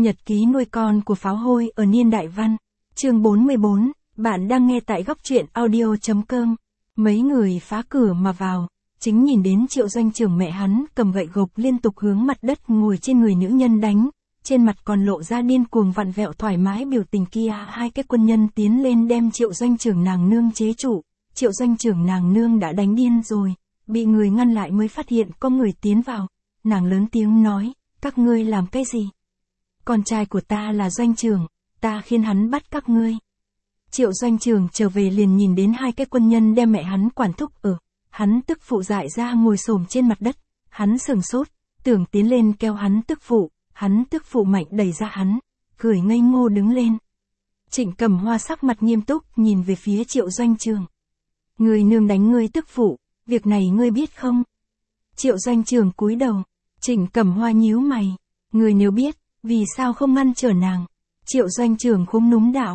Nhật ký nuôi con của pháo hôi ở niên đại văn. Chương 44, bạn đang nghe tại góc truyện audio.com. Mấy người phá cửa mà vào, chính nhìn đến Triệu Doanh Trường mẹ hắn cầm gậy gộc liên tục hướng mặt đất ngồi trên người nữ nhân đánh, trên mặt còn lộ ra điên cuồng vặn vẹo thoải mái biểu tình kia. Hai cái quân nhân tiến lên đem Triệu Doanh Trường nàng nương chế trụ. Triệu Doanh Trường nàng nương đã đánh điên rồi, bị người ngăn lại mới phát hiện có người tiến vào. Nàng lớn tiếng nói, các ngươi làm cái gì? Con trai của ta là Doanh Trường, ta khiến hắn bắt các ngươi. Triệu Doanh Trường trở về liền nhìn đến hai cái quân nhân đem mẹ hắn quản thúc ở. Hắn tức phụ dại ra ngồi xổm trên mặt đất, hắn sừng sốt, tưởng tiến lên kéo hắn tức phụ mạnh đẩy ra hắn, cười ngây ngô đứng lên. Trịnh Cẩm Hoa sắc mặt nghiêm túc nhìn về phía Triệu Doanh Trường. Người nương đánh ngươi tức phụ, việc này ngươi biết không? Triệu Doanh Trường cúi đầu, Trịnh Cẩm Hoa nhíu mày, ngươi nếu biết, vì sao không ngăn trở nàng? Triệu Doanh Trường khúm núm đạo,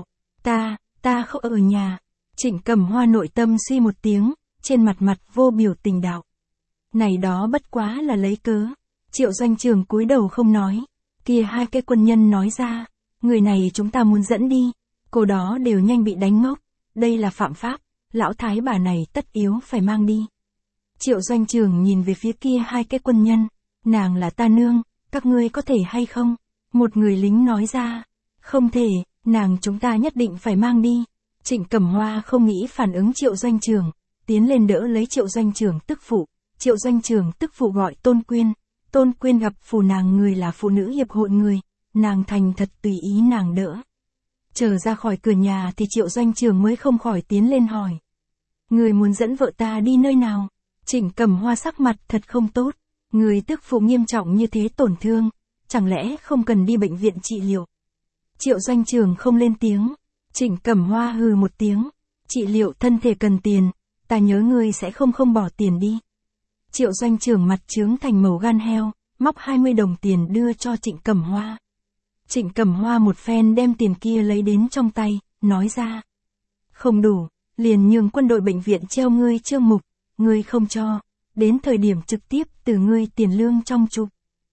ta không ở nhà. Trịnh Cẩm Hoa nội tâm suy một tiếng, trên mặt vô biểu tình đạo. Này đó bất quá là lấy cớ. Triệu Doanh Trường cúi đầu không nói. Kia hai cái quân nhân nói ra, người này chúng ta muốn dẫn đi, cô đó đều nhanh bị đánh ngốc, đây là phạm pháp, lão thái bà này tất yếu phải mang đi. Triệu Doanh Trường nhìn về phía kia hai cái quân nhân, nàng là ta nương, các ngươi có thể hay không? Một người lính nói ra, không thể, nàng chúng ta nhất định phải mang đi. Trịnh Cẩm Hoa không nghĩ phản ứng Triệu Doanh Trường, tiến lên đỡ lấy Triệu Doanh Trường tức phụ. Triệu Doanh Trường tức phụ gọi Tôn Quyên. Tôn Quyên gặp phù nàng người là phụ nữ hiệp hội người, nàng thành thật tùy ý nàng đỡ. Trở ra khỏi cửa nhà thì Triệu Doanh Trường mới không khỏi tiến lên hỏi. Người muốn dẫn vợ ta đi nơi nào? Trịnh Cẩm Hoa sắc mặt thật không tốt. Người tức phụ nghiêm trọng như thế tổn thương, chẳng lẽ không cần đi bệnh viện trị liệu? Triệu Doanh Trường không lên tiếng. Trịnh Cẩm Hoa hừ một tiếng. Trị liệu thân thể cần tiền, ta nhớ ngươi sẽ không bỏ tiền đi. Triệu Doanh Trường mặt trướng thành màu gan heo, móc 20 đồng tiền đưa cho Trịnh Cẩm Hoa. Trịnh Cẩm Hoa một phen đem tiền kia lấy đến trong tay, nói ra. Không đủ, liền nhường quân đội bệnh viện treo ngươi chương mục, ngươi không cho, đến thời điểm trực tiếp từ ngươi tiền lương trong chụp.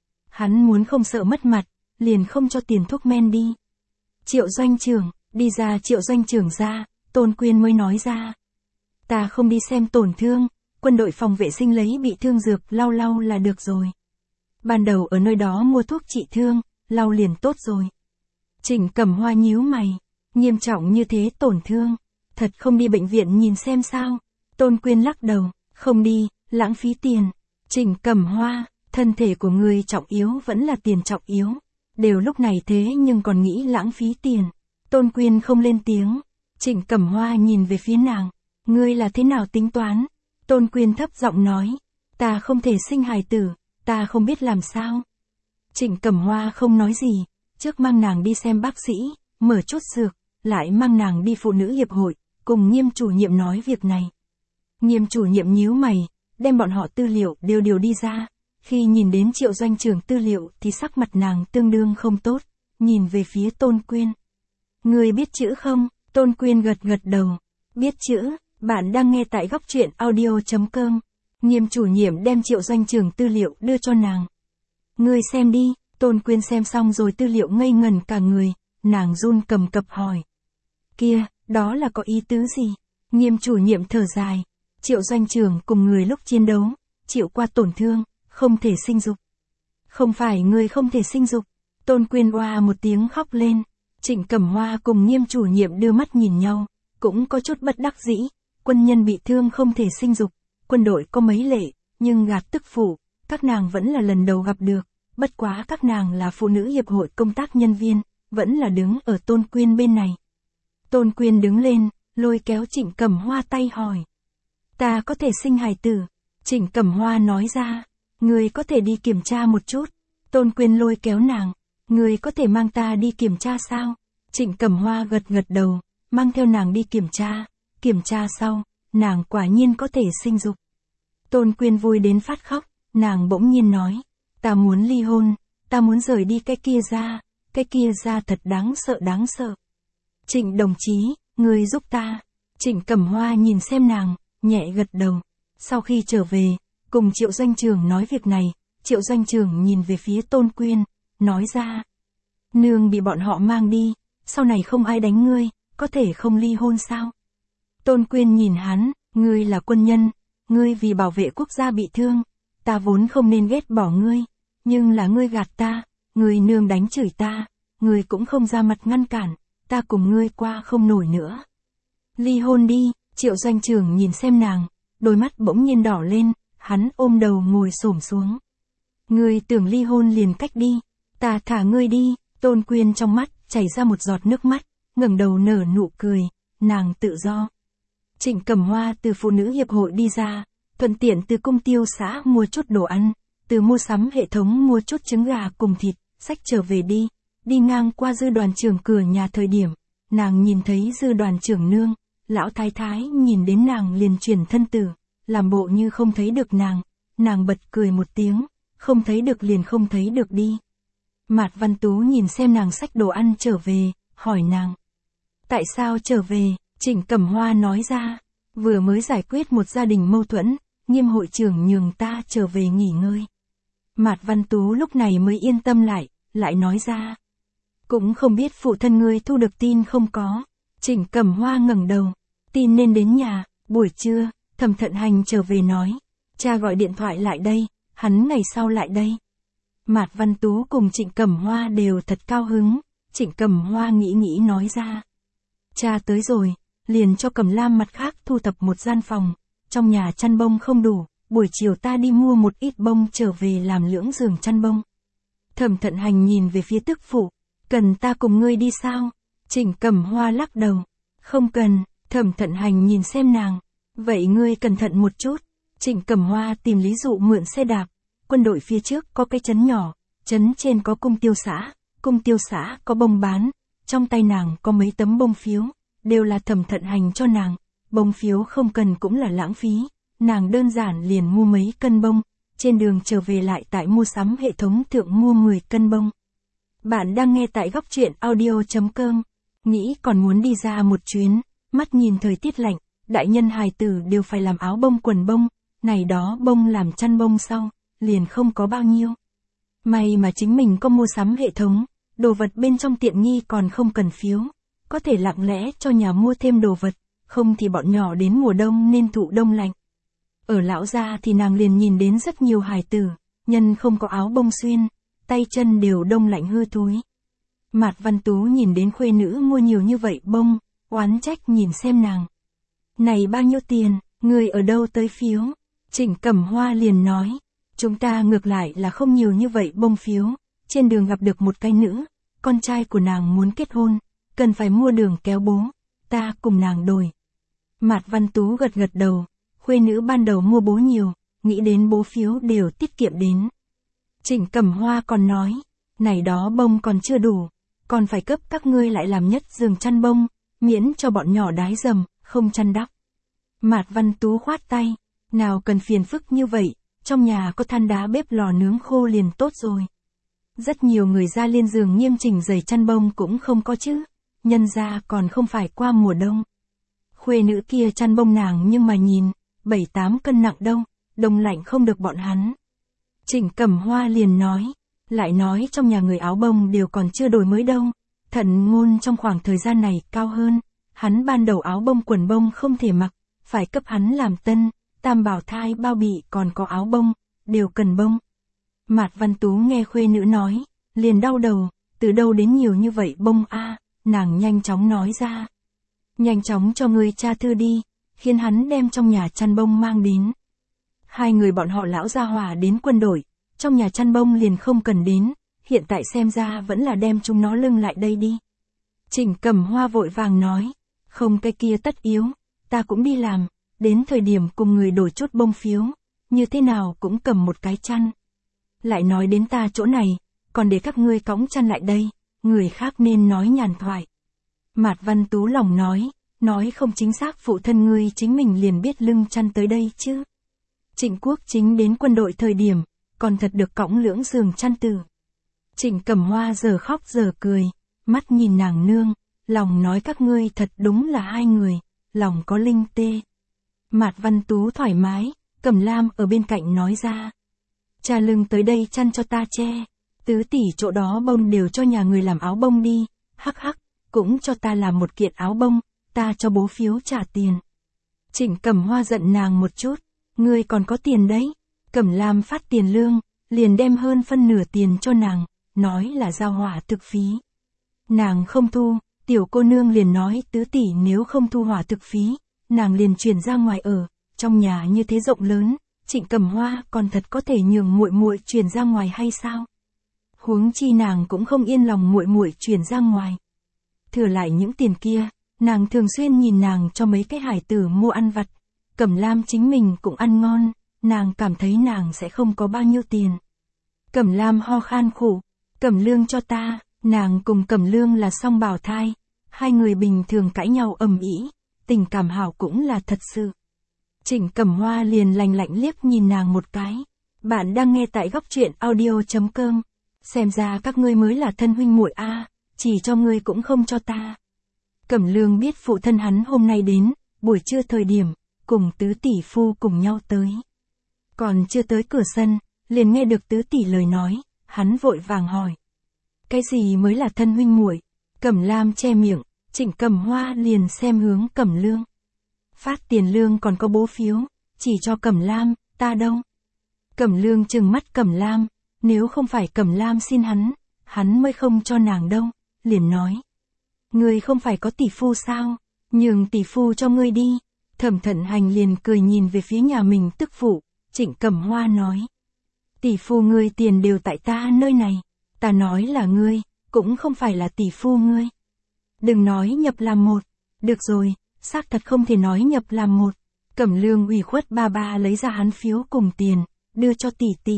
Hắn muốn không sợ mất mặt, liền không cho tiền thuốc men đi. Triệu Doanh Trường, đi ra. Triệu Doanh Trường ra, Tôn Quyên mới nói ra. Ta không đi xem tổn thương, quân đội phòng vệ sinh lấy bị thương dược lau là được rồi. Ban đầu ở nơi đó mua thuốc trị thương, lau liền tốt rồi. Trịnh Cẩm Hoa nhíu mày, nghiêm trọng như thế tổn thương, thật không đi bệnh viện nhìn xem sao? Tôn Quyên lắc đầu, không đi, lãng phí tiền. Trịnh Cẩm Hoa, thân thể của người trọng yếu vẫn là tiền trọng yếu. Đều lúc này thế nhưng còn nghĩ lãng phí tiền. Tôn Quyên không lên tiếng. Trịnh Cẩm Hoa nhìn về phía nàng. Ngươi là thế nào tính toán? Tôn Quyên thấp giọng nói. Ta không thể sinh hài tử, ta không biết làm sao. Trịnh Cẩm Hoa không nói gì. Trước mang nàng đi xem bác sĩ, mở chút dược, lại mang nàng đi phụ nữ hiệp hội, cùng Nghiêm chủ nhiệm nói việc này. Nghiêm chủ nhiệm nhíu mày, đem bọn họ tư liệu đều đi ra. Khi nhìn đến Triệu Doanh Trường tư liệu thì sắc mặt nàng tương đương không tốt, nhìn về phía Tôn Quyên. Người biết chữ không? Tôn Quyên gật đầu. Biết chữ, bạn đang nghe tại góc truyện audio.com. Nghiêm chủ nhiệm đem Triệu Doanh Trường tư liệu đưa cho nàng. Ngươi xem đi. Tôn Quyên xem xong rồi tư liệu ngây ngẩn cả người, nàng run cầm cập hỏi. Kia, đó là có ý tứ gì? Nghiêm chủ nhiệm thở dài. Triệu Doanh Trường cùng người lúc chiến đấu, chịu qua tổn thương, không thể sinh dục. Không phải người không thể sinh dục. Tôn Quyên oa một tiếng khóc lên. Trịnh Cẩm Hoa cùng Nghiêm chủ nhiệm đưa mắt nhìn nhau, cũng có chút bất đắc dĩ. Quân nhân bị thương không thể sinh dục, quân đội có mấy lệ, nhưng gạt tức phụ, các nàng vẫn là lần đầu gặp được. Bất quá các nàng là phụ nữ hiệp hội công tác nhân viên, vẫn là đứng ở Tôn Quyên bên này. Tôn Quyên đứng lên, lôi kéo Trịnh Cẩm Hoa tay hỏi. Ta có thể sinh hài tử? Trịnh Cẩm Hoa nói ra. Người có thể đi kiểm tra một chút. Tôn Quyên lôi kéo nàng. Người có thể mang ta đi kiểm tra sao? Trịnh Cẩm Hoa gật đầu, mang theo nàng đi kiểm tra. Kiểm tra sau, nàng quả nhiên có thể sinh dục. Tôn Quyên vui đến phát khóc, nàng bỗng nhiên nói. Ta muốn ly hôn, ta muốn rời đi cái kia ra thật đáng sợ. Trịnh đồng chí, người giúp ta. Trịnh Cẩm Hoa nhìn xem nàng, nhẹ gật đầu. Sau khi trở về, cùng Triệu Doanh Trường nói việc này, Triệu Doanh Trường nhìn về phía Tôn Quyên, nói ra. Nương bị bọn họ mang đi, sau này không ai đánh ngươi, có thể không ly hôn sao? Tôn Quyên nhìn hắn, ngươi là quân nhân, ngươi vì bảo vệ quốc gia bị thương, ta vốn không nên ghét bỏ ngươi, nhưng là ngươi gạt ta, ngươi nương đánh chửi ta, ngươi cũng không ra mặt ngăn cản, ta cùng ngươi qua không nổi nữa. Ly hôn đi, Triệu Doanh Trưởng nhìn xem nàng, đôi mắt bỗng nhiên đỏ lên, hắn ôm đầu ngồi xổm xuống. Ngươi tưởng ly hôn liền cách đi, ta thả ngươi đi. Tôn Quyên trong mắt chảy ra một giọt nước mắt, ngẩng đầu nở nụ cười, nàng tự do. Trịnh Cẩm Hoa từ phụ nữ hiệp hội đi ra, thuận tiện từ cung tiêu xã mua chút đồ ăn, từ mua sắm hệ thống mua chút trứng gà cùng thịt, xách trở về đi ngang qua Dư đoàn trưởng cửa nhà thời điểm, nàng nhìn thấy Dư đoàn trưởng nương, lão thái thái nhìn đến nàng liền chuyển thân tử, làm bộ như không thấy được nàng bật cười một tiếng, không thấy được liền không thấy được đi. Mạt Văn Tú nhìn xem nàng xách đồ ăn trở về, hỏi nàng. Tại sao trở về? Trịnh Cẩm Hoa nói ra. Vừa mới giải quyết một gia đình mâu thuẫn, Nghiêm hội trưởng nhường ta trở về nghỉ ngơi. Mạt Văn Tú lúc này mới yên tâm lại nói ra. Cũng không biết phụ thân ngươi thu được tin không có. Trịnh Cẩm Hoa ngẩng đầu. Tin nên đến nhà, buổi trưa, Thẩm Thận Hành trở về nói. Cha gọi điện thoại lại đây, hắn ngày sau lại đây. Mạt Văn Tú cùng Trịnh Cẩm Hoa đều thật cao hứng, Trịnh Cẩm Hoa nghĩ nói ra. Cha tới rồi, liền cho Cẩm Lam mặt khác thu thập một gian phòng, trong nhà chăn bông không đủ, buổi chiều ta đi mua một ít bông trở về làm lưỡng giường chăn bông. Thẩm Thận Hành nhìn về phía tức phụ, cần ta cùng ngươi đi sao? Trịnh Cẩm Hoa lắc đầu, không cần. Thẩm Thận Hành nhìn xem nàng, vậy ngươi cẩn thận một chút. Trịnh Cẩm Hoa tìm lý dụ mượn xe đạp. Quân đội phía trước có cái trấn nhỏ, trấn trên có cung tiêu xã có bông bán, trong tay nàng có mấy tấm bông phiếu, đều là Thẩm Thận Hành cho nàng, bông phiếu không cần cũng là lãng phí, nàng đơn giản liền mua mấy cân bông, trên đường trở về lại tại mua sắm hệ thống thượng mua 10 cân bông. Bạn đang nghe tại góc truyện audio.com, nghĩ còn muốn đi ra một chuyến, mắt nhìn thời tiết lạnh, đại nhân hài tử đều phải làm áo bông quần bông, này đó bông làm chăn bông sau. Liền không có bao nhiêu. May mà chính mình có mua sắm hệ thống, đồ vật bên trong tiện nghi còn không cần phiếu, có thể lặng lẽ cho nhà mua thêm đồ vật, không thì bọn nhỏ đến mùa đông nên thụ đông lạnh. Ở lão gia thì nàng liền nhìn đến rất nhiều hài tử, nhân không có áo bông xuyên, tay chân đều đông lạnh hư thối. Mạt Văn Tú nhìn đến khuê nữ mua nhiều như vậy bông, oán trách nhìn xem nàng. Này bao nhiêu tiền, người ở đâu tới phiếu? Trịnh Cẩm Hoa liền nói. Chúng ta ngược lại là không nhiều như vậy bông phiếu, trên đường gặp được một cái nữ, con trai của nàng muốn kết hôn, cần phải mua đường kéo bố, ta cùng nàng đổi. Mạt Văn Tú gật đầu, khuê nữ ban đầu mua bố nhiều, nghĩ đến bố phiếu đều tiết kiệm đến. Trịnh Cẩm Hoa còn nói, này đó bông còn chưa đủ, còn phải cấp các ngươi lại làm nhất giường chăn bông, miễn cho bọn nhỏ đái dầm, không chăn đắp. Mạt Văn Tú khoát tay, nào cần phiền phức như vậy. Trong nhà có than đá bếp lò nướng khô liền tốt rồi. Rất nhiều người ra liên giường nghiêm chỉnh giày chăn bông cũng không có chứ. Nhân ra còn không phải qua mùa đông. Khuê nữ kia chăn bông nàng nhưng mà nhìn, 7-8 cân nặng đâu, đông lạnh không được bọn hắn. Trịnh Cẩm Hoa liền nói, lại nói trong nhà người áo bông đều còn chưa đổi mới đâu. Thận Ngôn trong khoảng thời gian này cao hơn, hắn ban đầu áo bông quần bông không thể mặc, phải cấp hắn làm tân. Tam bảo thai bao bì còn có áo bông, đều cần bông. Mạt Văn Tú nghe khuê nữ nói, liền đau đầu, từ đâu đến nhiều như vậy bông a? Nàng nhanh chóng nói ra. Nhanh chóng cho người cha thư đi, khiến hắn đem trong nhà chăn bông mang đến. Hai người bọn họ lão gia hỏa đến quân đội, trong nhà chăn bông liền không cần đến, hiện tại xem ra vẫn là đem chúng nó lưng lại đây đi. Trịnh Cẩm Hoa vội vàng nói, không cái kia tất yếu, ta cũng đi làm. Đến thời điểm cùng người đổi chút bông phiếu, như thế nào cũng cầm một cái chăn. Lại nói đến ta chỗ này, còn để các ngươi cõng chăn lại đây, người khác nên nói nhàn thoại. Mạt Văn Tú lòng nói không chính xác phụ thân ngươi chính mình liền biết lưng chăn tới đây chứ. Trịnh Quốc Chính đến quân đội thời điểm, còn thật được cõng lưỡng giường chăn tử. Trịnh Cẩm Hoa giờ khóc giờ cười, mắt nhìn nàng nương, lòng nói các ngươi thật đúng là hai người, lòng có linh tê. Mạt Văn Tú thoải mái, Cẩm Lam ở bên cạnh nói ra. Cha lưng tới đây chăn cho ta che. Tứ tỷ chỗ đó bông đều cho nhà người làm áo bông đi, hắc hắc, cũng cho ta làm một kiện áo bông, ta cho bố phiếu trả tiền. Trịnh Cẩm Hoa giận nàng một chút, ngươi còn có tiền đấy. Cẩm Lam phát tiền lương, liền đem hơn phân nửa tiền cho nàng, nói là giao hỏa thực phí. Nàng không thu, tiểu cô nương liền nói tứ tỷ nếu không thu hỏa thực phí, nàng liền chuyển ra ngoài ở, trong nhà như thế rộng lớn, Trịnh Cẩm Hoa còn thật có thể nhường muội muội chuyển ra ngoài hay sao? Huống chi nàng cũng không yên lòng muội muội chuyển ra ngoài. Thừa lại những tiền kia, nàng thường xuyên nhìn nàng cho mấy cái hải tử mua ăn vặt, Cẩm Lam chính mình cũng ăn ngon, nàng cảm thấy nàng sẽ không có bao nhiêu tiền. Cẩm Lam ho khan khổ, Cẩm Lương cho ta, nàng cùng Cẩm Lương là song bào thai, hai người bình thường cãi nhau ầm ĩ, tình cảm hảo cũng là thật sự. Trịnh Cẩm Hoa liền lạnh lạnh liếc nhìn nàng một cái. Bạn đang nghe tại góc truyện audio.com. Xem ra các ngươi mới là thân huynh muội a, chỉ cho ngươi cũng không cho ta. Cẩm Lương biết phụ thân hắn hôm nay đến, buổi trưa thời điểm, cùng tứ tỷ phu cùng nhau tới. Còn chưa tới cửa sân, liền nghe được tứ tỷ lời nói, hắn vội vàng hỏi. Cái gì mới là thân huynh muội? Cẩm Lam che miệng, Trịnh Cẩm Hoa liền xem hướng Cẩm Lương. Phát tiền lương còn có bố phiếu, chỉ cho Cẩm Lam, ta đâu? Cẩm Lương trừng mắt Cẩm Lam, nếu không phải Cẩm Lam xin hắn mới không cho nàng đâu, liền nói. Ngươi không phải có tỷ phu sao, nhường tỷ phu cho ngươi đi. Thẩm Thận Hành liền cười nhìn về phía nhà mình tức phụ, Trịnh Cẩm Hoa nói. Tỷ phu ngươi tiền đều tại ta nơi này, ta nói là ngươi, cũng không phải là tỷ phu ngươi. Đừng nói nhập làm một, được rồi, xác thật không thể nói nhập làm một. Cẩm Lương ủy khuất ba lấy ra hắn phiếu cùng tiền, đưa cho tỷ tỷ.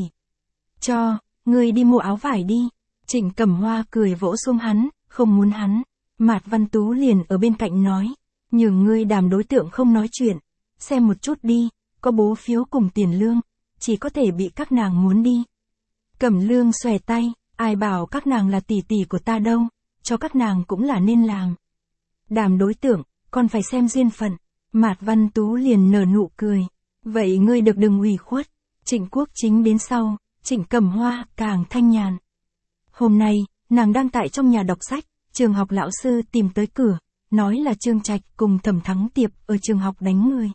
Cho, ngươi đi mua áo vải đi. Trịnh Cẩm Hoa cười vỗ xuống hắn, không muốn hắn. Mạt Văn Tú liền ở bên cạnh nói, nhường ngươi đàm đối tượng không nói chuyện, xem một chút đi, có bố phiếu cùng tiền lương, chỉ có thể bị các nàng muốn đi. Cẩm Lương xòe tay, ai bảo các nàng là tỷ tỷ của ta đâu, cho các nàng cũng là nên làm. Đàm đối tượng, còn phải xem duyên phận. Mạt Văn Tú liền nở nụ cười, vậy ngươi được đừng ủy khuất. Trịnh Quốc Chính đến sau, Trịnh Cẩm Hoa càng thanh nhàn. Hôm nay, nàng đang tại trong nhà đọc sách, trường học lão sư tìm tới cửa, nói là Trương Trạch cùng Thẩm Thắng Tiệp ở trường học đánh người.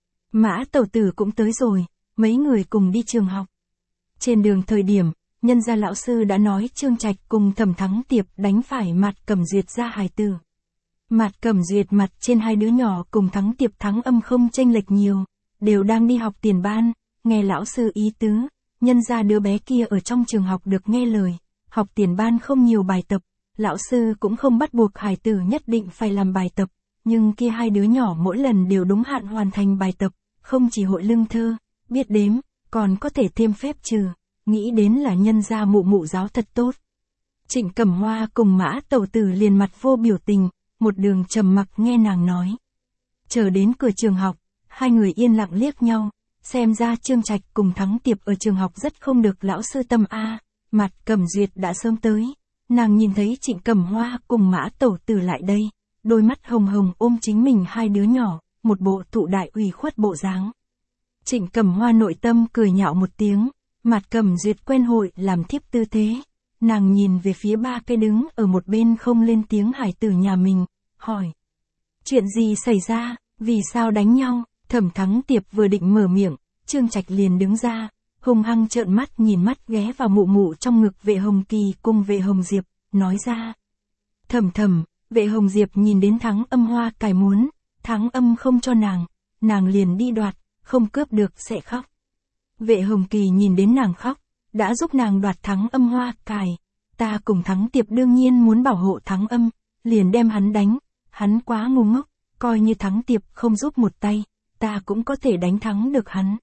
Mã Tẩu Tử cũng tới rồi, mấy người cùng đi trường học. Trên đường thời điểm, nhân gia lão sư đã nói Trương Trạch cùng Thẩm Thắng Tiệp đánh phải Mạt Cẩm Duyệt ra hài tử. Mạt Cẩm Duyệt mặt trên hai đứa nhỏ cùng Thắng Tiệp Thắng Âm không chênh lệch nhiều, đều đang đi học tiền ban, nghe lão sư ý tứ, nhân gia đứa bé kia ở trong trường học được nghe lời, học tiền ban không nhiều bài tập, lão sư cũng không bắt buộc hài tử nhất định phải làm bài tập, nhưng kia hai đứa nhỏ mỗi lần đều đúng hạn hoàn thành bài tập, không chỉ hội lưng thơ, biết đếm, còn có thể thêm phép trừ, nghĩ đến là nhân gia mụ mụ giáo thật tốt. Trịnh Cẩm Hoa cùng Mã Tẩu Tử liền mặt vô biểu tình, một đường trầm mặc nghe nàng nói. Chờ đến cửa trường học, hai người yên lặng liếc nhau, xem ra Trương Trạch cùng Thắng Tiệp ở trường học rất không được lão sư tâm a. Mạt Cẩm Duyệt đã sớm tới, nàng nhìn thấy Trịnh Cẩm Hoa cùng Mã Tẩu Tử lại đây, đôi mắt hồng hồng ôm chính mình hai đứa nhỏ, một bộ thụ đại ủy khuất bộ dáng. Trịnh Cẩm Hoa nội tâm cười nhạo một tiếng, Mạt Cẩm Duyệt quen hội làm thiếp tư thế, nàng nhìn về phía ba cái đứng ở một bên không lên tiếng hải tử nhà mình, hỏi. Chuyện gì xảy ra, vì sao đánh nhau? Thẩm Thắng Tiệp vừa định mở miệng, Trương Trạch liền đứng ra, hung hăng trợn mắt nhìn mắt ghé vào mụ mụ trong ngực Vệ Hồng Kỳ cùng Vệ Hồng Diệp, nói ra. Thầm, Vệ Hồng Diệp nhìn đến Thắng Âm hoa cài muốn, Thắng Âm không cho nàng liền đi đoạt, không cướp được sẽ khóc. Vệ Hồng Kỳ nhìn đến nàng khóc, đã giúp nàng đoạt Thắng Âm hoa cài, ta cùng Thắng Tiệp đương nhiên muốn bảo hộ Thắng Âm, liền đem hắn đánh, hắn quá ngu ngốc, coi như Thắng Tiệp không giúp một tay, ta cũng có thể đánh thắng được hắn.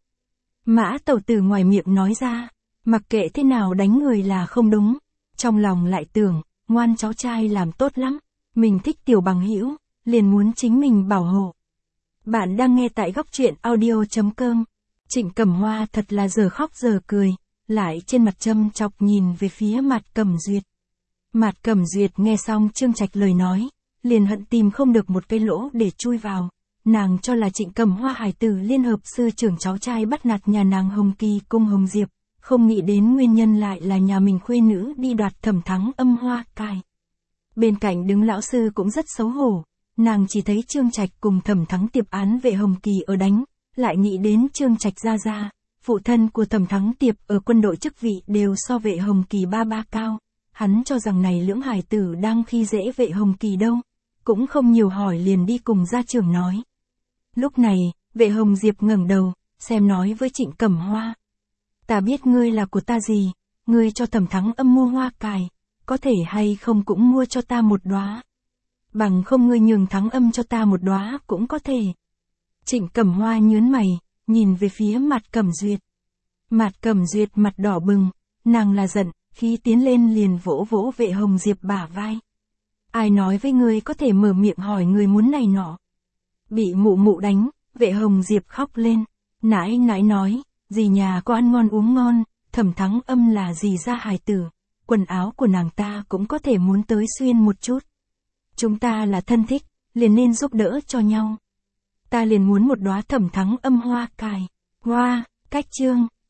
Mã Tẩu Tử ngoài miệng nói ra, mặc kệ thế nào đánh người là không đúng, trong lòng lại tưởng, ngoan cháu trai làm tốt lắm, mình thích tiểu bằng hữu, liền muốn chính mình bảo hộ. Bạn đang nghe tại góc truyện audio.com. Trịnh Cẩm Hoa thật là giờ khóc giờ cười, lại trên mặt châm chọc nhìn về phía Mạt Cẩm Duyệt. Mạt Cẩm Duyệt nghe xong Trương Trạch lời nói, liền hận tìm không được một cái lỗ để chui vào. Nàng cho là Trịnh Cẩm Hoa hải tử liên hợp sư trưởng cháu trai bắt nạt nhà nàng Hồng Kỳ cùng Hồng Diệp, không nghĩ đến nguyên nhân lại là nhà mình khuê nữ đi đoạt Thẩm Thắng Âm hoa cài. Bên cạnh đứng lão sư cũng rất xấu hổ, nàng chỉ thấy Trương Trạch cùng Thẩm Thắng Tiệp án vệ Hồng Kỳ ở đánh, lại nghĩ đến Trương Trạch gia, phụ thân của Thẩm Thắng Tiệp ở quân đội chức vị đều so vệ Hồng Kỳ ba cao, hắn cho rằng này lưỡng hài tử đang khi dễ vệ Hồng Kỳ đâu, cũng không nhiều hỏi liền đi cùng gia trưởng nói. Lúc này, vệ Hồng Diệp ngẩng đầu, xem nói với Trịnh Cẩm Hoa. Ta biết ngươi là của ta gì, ngươi cho Thẩm Thắng Âm mua hoa cài, có thể hay không cũng mua cho ta một đóa. Bằng không ngươi nhường Thắng Âm cho ta một đóa cũng có thể. Trịnh Cẩm Hoa nhướng mày, nhìn về phía Mạt Cẩm Duyệt. Mạt Cẩm Duyệt mặt đỏ bừng, nàng là giận, khi tiến lên liền vỗ vỗ vệ Hồng Diệp bả vai. Ai nói với ngươi có thể mở miệng hỏi người muốn này nọ. Bị mụ mụ đánh, vệ Hồng Diệp khóc lên, nãi nãi nói, dì nhà có ăn ngon uống ngon, Thẩm Thắng Âm là dì gia hài tử, quần áo của nàng ta cũng có thể muốn tới xuyên một chút. Chúng ta là thân thích, liền nên giúp đỡ cho nhau. Ta liền muốn một đóa Thẩm Thắng Âm hoa cài. Hoa, cách chương.